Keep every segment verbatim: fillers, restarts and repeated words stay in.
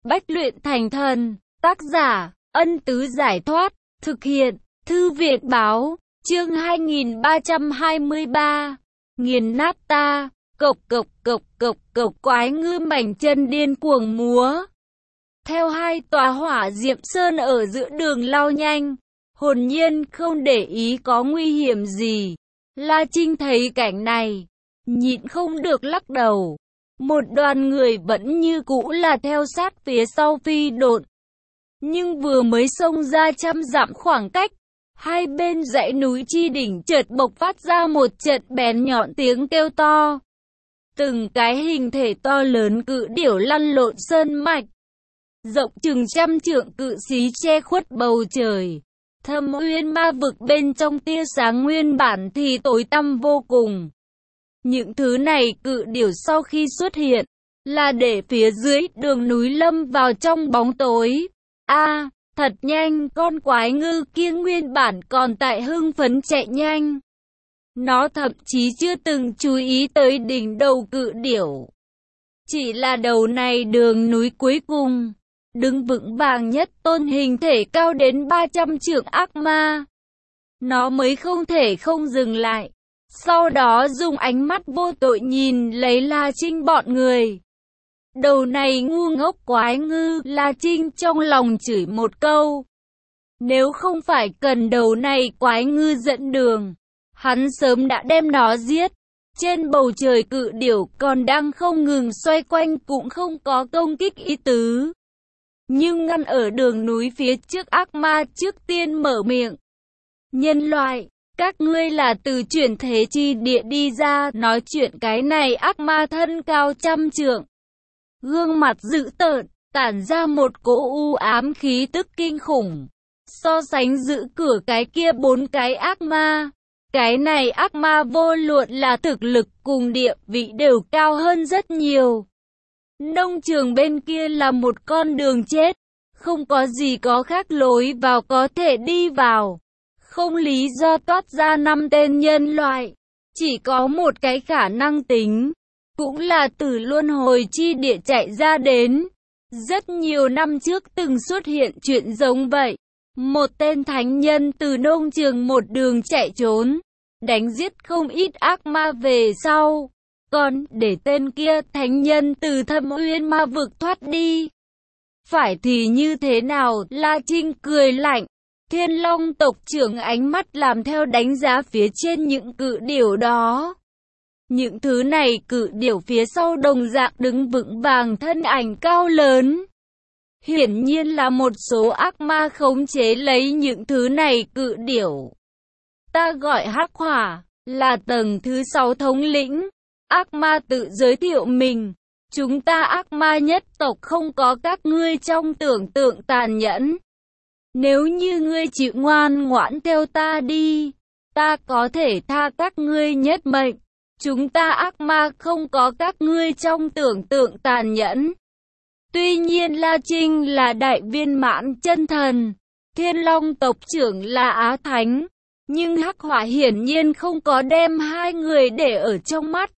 Bách luyện thành thần. Tác giả, Ân Tứ Giải Thoát. Thực hiện, Thư viện Báo. Chương hai nghìn ba trăm hai mươi ba. Nghiền nát ta. Cộc cộc cộc cộc cộc, quái ngư mảnh chân điên cuồng múa. Theo hai tòa hỏa diệm sơn ở giữa đường lao nhanh, hồn nhiên không để ý có nguy hiểm gì. La Trinh thấy cảnh này, nhịn không được lắc đầu. Một đoàn người vẫn như cũ là theo sát phía sau phi độn. Nhưng vừa mới xông ra trăm dặm khoảng cách, hai bên dãy núi chi đỉnh chợt bộc phát ra một trận bén nhọn tiếng kêu to. Từng cái hình thể to lớn cự điểu lăn lộn sơn mạch, rộng chừng trăm trượng cự xí che khuất bầu trời. Thâm Uyên Ma vực bên trong tia sáng nguyên bản thì tối tăm vô cùng. Những thứ này cự điểu sau khi xuất hiện, là để phía dưới đường núi lâm vào trong bóng tối. A, à, thật nhanh, con quái ngư kia nguyên bản còn tại hưng phấn chạy nhanh. Nó thậm chí chưa từng chú ý tới đỉnh đầu cự điểu. Chỉ là đầu này đường núi cuối cùng, đứng vững vàng nhất tôn hình thể cao đến ba trăm trượng ác ma. Nó mới không thể không dừng lại. Sau đó dùng ánh mắt vô tội nhìn lấy La Trinh bọn người. Đầu này ngu ngốc quái ngư, La Trinh trong lòng chửi một câu. Nếu không phải cần đầu này quái ngư dẫn đường, hắn sớm đã đem nó giết. Trên bầu trời cự điểu còn đang không ngừng xoay quanh cũng không có công kích ý tứ. Nhưng ngăn ở đường núi phía trước ác ma trước tiên mở miệng. Nhân loại, các ngươi là từ chuyển thế chi địa đi ra. Nói chuyện cái này ác ma thân cao trăm trượng, gương mặt dữ tợn, tản ra một cỗ u ám khí tức kinh khủng. So sánh giữ cửa cái kia bốn cái ác ma, cái này ác ma vô luận là thực lực cùng địa vị đều cao hơn rất nhiều. Nông trường bên kia là một con đường chết, không có gì có khác lối vào có thể đi vào. Không lý do toát ra năm tên nhân loại, chỉ có một cái khả năng tính, cũng là từ luân hồi chi địa chạy ra đến. Rất nhiều năm trước từng xuất hiện chuyện giống vậy. Một tên thánh nhân từ nông trường một đường chạy trốn, đánh giết không ít ác ma về sau. Còn để tên kia thánh nhân từ Thâm Uyên Ma vực thoát đi. Phải thì như thế nào? La Trinh cười lạnh. Thiên Long tộc trưởng ánh mắt làm theo đánh giá phía trên những cự điểu đó. Những thứ này cự điểu phía sau đồng dạng đứng vững vàng thân ảnh cao lớn. Hiển nhiên là một số ác ma khống chế lấy những thứ này cự điểu. Ta gọi Hắc Hỏa, là tầng thứ sáu thống lĩnh. Ác ma tự giới thiệu mình. Chúng ta ác ma nhất tộc không có các ngươi trong tưởng tượng tàn nhẫn. Nếu như ngươi chịu ngoan ngoãn theo ta đi, ta có thể tha các ngươi nhất mệnh. Chúng ta ác ma không có các ngươi trong tưởng tượng tàn nhẫn. Tuy nhiên La Trinh là đại viên mãn chân thần, Thiên Long tộc trưởng là Á Thánh, nhưng Hắc Hỏa hiển nhiên không có đem hai người để ở trong mắt.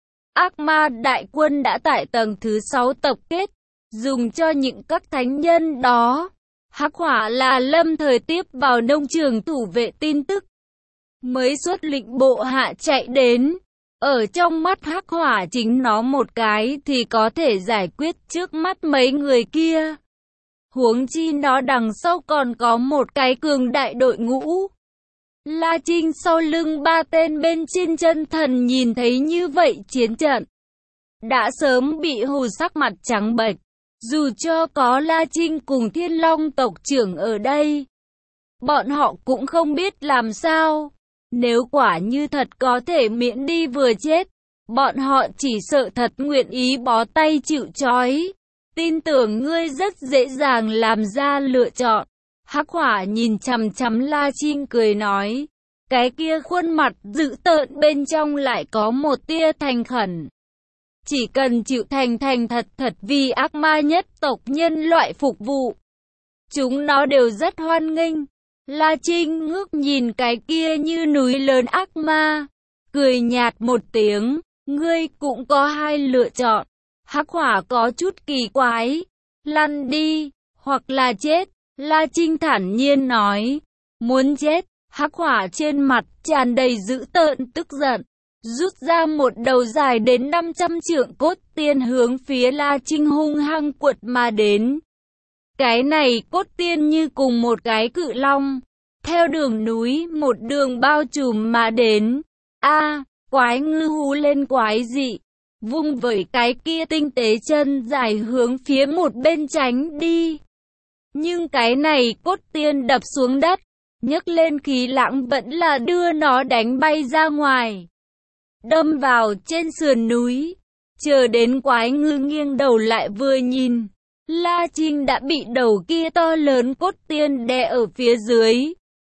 Ác ma đại quân đã tại tầng thứ sáu tập kết, dùng cho những các thánh nhân đó. Hắc Hỏa là lâm thời tiếp vào nông trường thủ vệ tin tức, mới xuất lĩnh bộ hạ chạy đến. Ở trong mắt Hắc Hỏa chính nó một cái thì có thể giải quyết trước mắt mấy người kia. Huống chi nó đằng sau còn có một cái cường đại đội ngũ. La Trinh sau lưng ba tên bên trên chân thần nhìn thấy như vậy chiến trận, đã sớm bị hù sắc mặt trắng bệch. Dù cho có La Trinh cùng Thiên Long tộc trưởng ở đây, bọn họ cũng không biết làm sao. Nếu quả như thật có thể miễn đi vừa chết, bọn họ chỉ sợ thật nguyện ý bó tay chịu trói. Tin tưởng ngươi rất dễ dàng làm ra lựa chọn. Hắc Hỏa nhìn chằm chằm La Trinh cười nói, cái kia khuôn mặt dữ tợn bên trong lại có một tia thành khẩn. Chỉ cần chịu thành thành thật thật vì ác ma nhất tộc nhân loại phục vụ, chúng nó đều rất hoan nghênh. La Trinh ngước nhìn cái kia như núi lớn ác ma, cười nhạt một tiếng, ngươi cũng có hai lựa chọn. Hắc Hỏa có chút kỳ quái, lăn đi, hoặc là chết. La Trinh thản nhiên nói, muốn chết. Hắc hỏa trên mặt tràn đầy dữ tợn tức giận, rút ra một đầu dài đến năm trăm trượng cốt tiên hướng phía La Trinh hung hăng quật mà đến. Cái này cốt tiên như cùng một cái cự long, theo đường núi một đường bao trùm mà đến. A, quái ngư hú lên quái dị, vung vẩy cái kia tinh tế chân dài hướng phía một bên tránh đi. Nhưng cái này cốt tiên đập xuống đất, nhấc lên khí lãng vẫn là đưa nó đánh bay ra ngoài, đâm vào trên sườn núi. Chờ đến quái ngư nghiêng đầu lại vừa nhìn, La Trinh đã bị đầu kia to lớn cốt tiên đè ở phía dưới.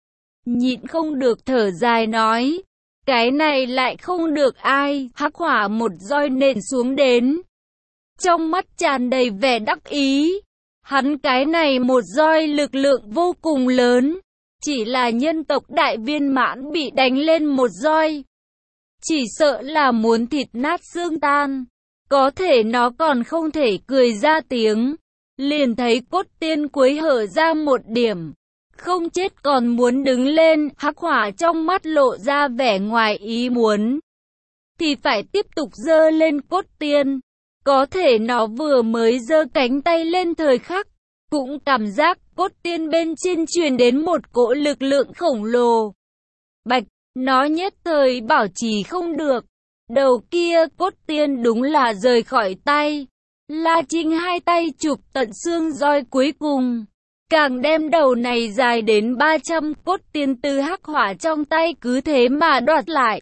Nhịn không được thở dài nói, cái này lại không được ai. Hắc hỏa một roi nện xuống đến, trong mắt tràn đầy vẻ đắc ý. Hắn cái này một roi lực lượng vô cùng lớn, chỉ là nhân tộc đại viên mãn bị đánh lên một roi, chỉ sợ là muốn thịt nát xương tan. Có thể nó còn không thể cười ra tiếng, liền thấy cốt tiên quấy hở ra một điểm, không chết còn muốn đứng lên. Hắc hỏa trong mắt lộ ra vẻ ngoài ý muốn, thì phải tiếp tục giơ lên cốt tiên. Có thể nó vừa mới giơ cánh tay lên thời khắc, cũng cảm giác cốt tiên bên trên truyền đến một cỗ lực lượng khổng lồ. Bạch, nó nhất thời bảo trì không được. Đầu kia cốt tiên đúng là rời khỏi tay. La Trinh hai tay chụp tận xương roi cuối cùng, càng đem đầu này dài đến ba trăm cốt tiên từ hắc hỏa trong tay cứ thế mà đoạt lại.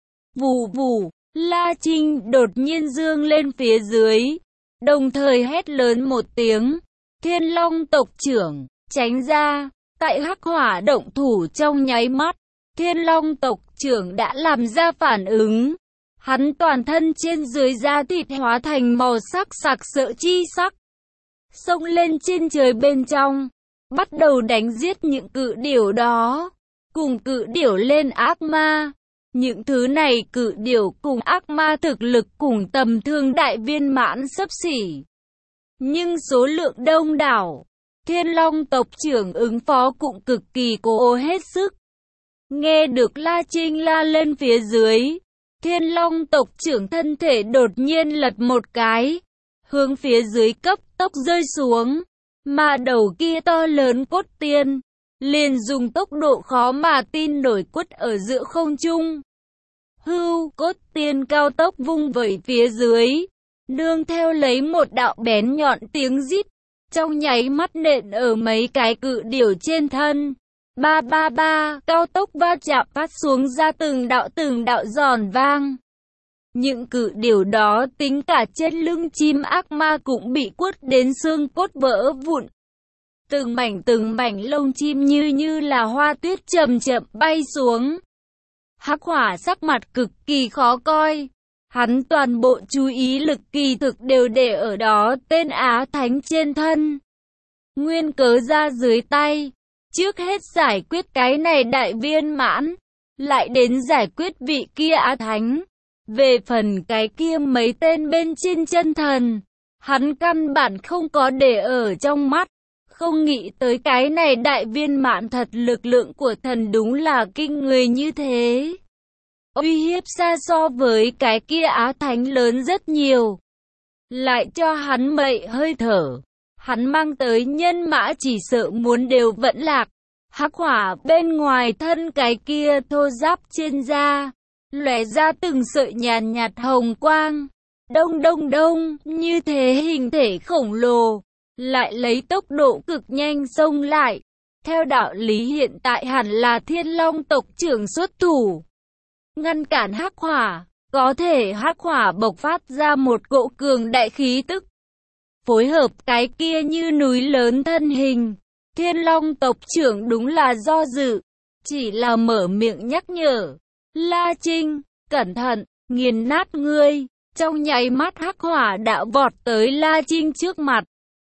Vù vù, La Trinh đột nhiên dương lên phía dưới, đồng thời hét lớn một tiếng, Thiên Long tộc trưởng, tránh ra. Tại hắc hỏa động thủ trong nháy mắt, Thiên Long tộc trưởng đã làm ra phản ứng. Hắn toàn thân trên dưới da thịt hóa thành màu sắc sặc sỡ chi sắc, xông lên trên trời bên trong, bắt đầu đánh giết những cự điểu đó, cùng cự điểu lên ác ma. Những thứ này cự điểu cùng ác ma thực lực cùng tầm thường đại viên mãn xấp xỉ, nhưng số lượng đông đảo. Thiên Long tộc trưởng ứng phó cũng cực kỳ cố hết sức. Nghe được La Trinh la lên phía dưới, Thiên Long tộc trưởng thân thể đột nhiên lật một cái, hướng phía dưới cấp tốc rơi xuống, mà đầu kia to lớn cốt tiên liền dùng tốc độ khó mà tin nổi quất ở giữa không trung. Hưu, cốt tiên cao tốc vung vẩy phía dưới, nương theo lấy một đạo bén nhọn tiếng rít, trong nháy mắt nện ở mấy cái cự điểu trên thân. Ba ba ba, cao tốc va chạm phát xuống ra từng đạo từng đạo giòn vang. Những cự điểu đó tính cả trên lưng chim ác ma cũng bị quất đến xương cốt vỡ vụn. Từng mảnh từng mảnh lông chim như như là hoa tuyết chậm chậm bay xuống. Hắc hỏa sắc mặt cực kỳ khó coi. Hắn toàn bộ chú ý lực kỳ thực đều để ở đó tên Á Thánh trên thân. Nguyên cớ ra dưới tay, trước hết giải quyết cái này đại viên mãn, lại đến giải quyết vị kia Á Thánh. Về phần cái kia mấy tên bên trên chân thần, hắn căn bản không có để ở trong mắt. Không nghĩ tới cái này đại viên mãn thật, lực lượng của thần đúng là kinh người như thế. Uy hiếp xa so với cái kia Á Thánh lớn rất nhiều. Lại cho hắn mậy hơi thở, hắn mang tới nhân mã chỉ sợ muốn đều vẫn lạc. Hắc hỏa bên ngoài thân cái kia thô giáp trên da, lóe ra từng sợi nhàn nhạt hồng quang. Đông đông đông, như thế hình thể khổng lồ, lại lấy tốc độ cực nhanh xông lại. Theo đạo lý hiện tại hẳn là Thiên Long tộc trưởng xuất thủ, ngăn cản hắc hỏa. Có thể hắc hỏa bộc phát ra một cỗ cường đại khí tức, phối hợp cái kia như núi lớn thân hình. Thiên Long tộc trưởng đúng là do dự, chỉ là mở miệng nhắc nhở. La Trinh, cẩn thận, nghiền nát ngươi. Trong nháy mắt hắc hỏa đã vọt tới La Trinh trước mặt.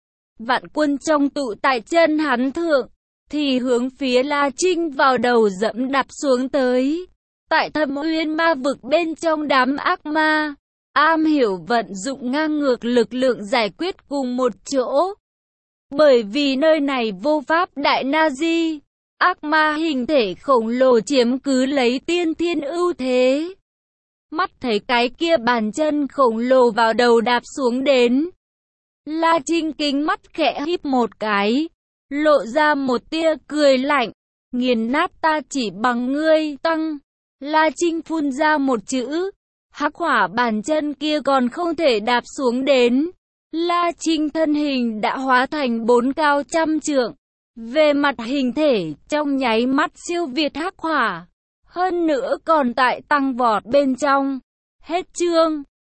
Vạn quân trong tụ tại chân hắn thượng, thì hướng phía La Trinh vào đầu dẫm đạp xuống tới. Tại Thâm Uyên ma vực bên trong đám ác ma, am hiểu vận dụng ngang ngược lực lượng giải quyết cùng một chỗ. Bởi vì nơi này vô pháp đại Nazi, ác ma hình thể khổng lồ chiếm cứ lấy tiên thiên ưu thế. Mắt thấy cái kia bàn chân khổng lồ vào đầu đạp xuống đến. La Trinh kính mắt khẽ híp một cái, lộ ra một tia cười lạnh, nghiền nát ta chỉ bằng ngươi, tăng. La Trinh phun ra một chữ, hắc hỏa bàn chân kia còn không thể đạp xuống đến. La Trinh thân hình đã hóa thành bốn cao trăm trượng. Về mặt hình thể, trong nháy mắt siêu việt hắc hỏa. Hơn nữa còn tại tăng vọt bên trong. Hết chương.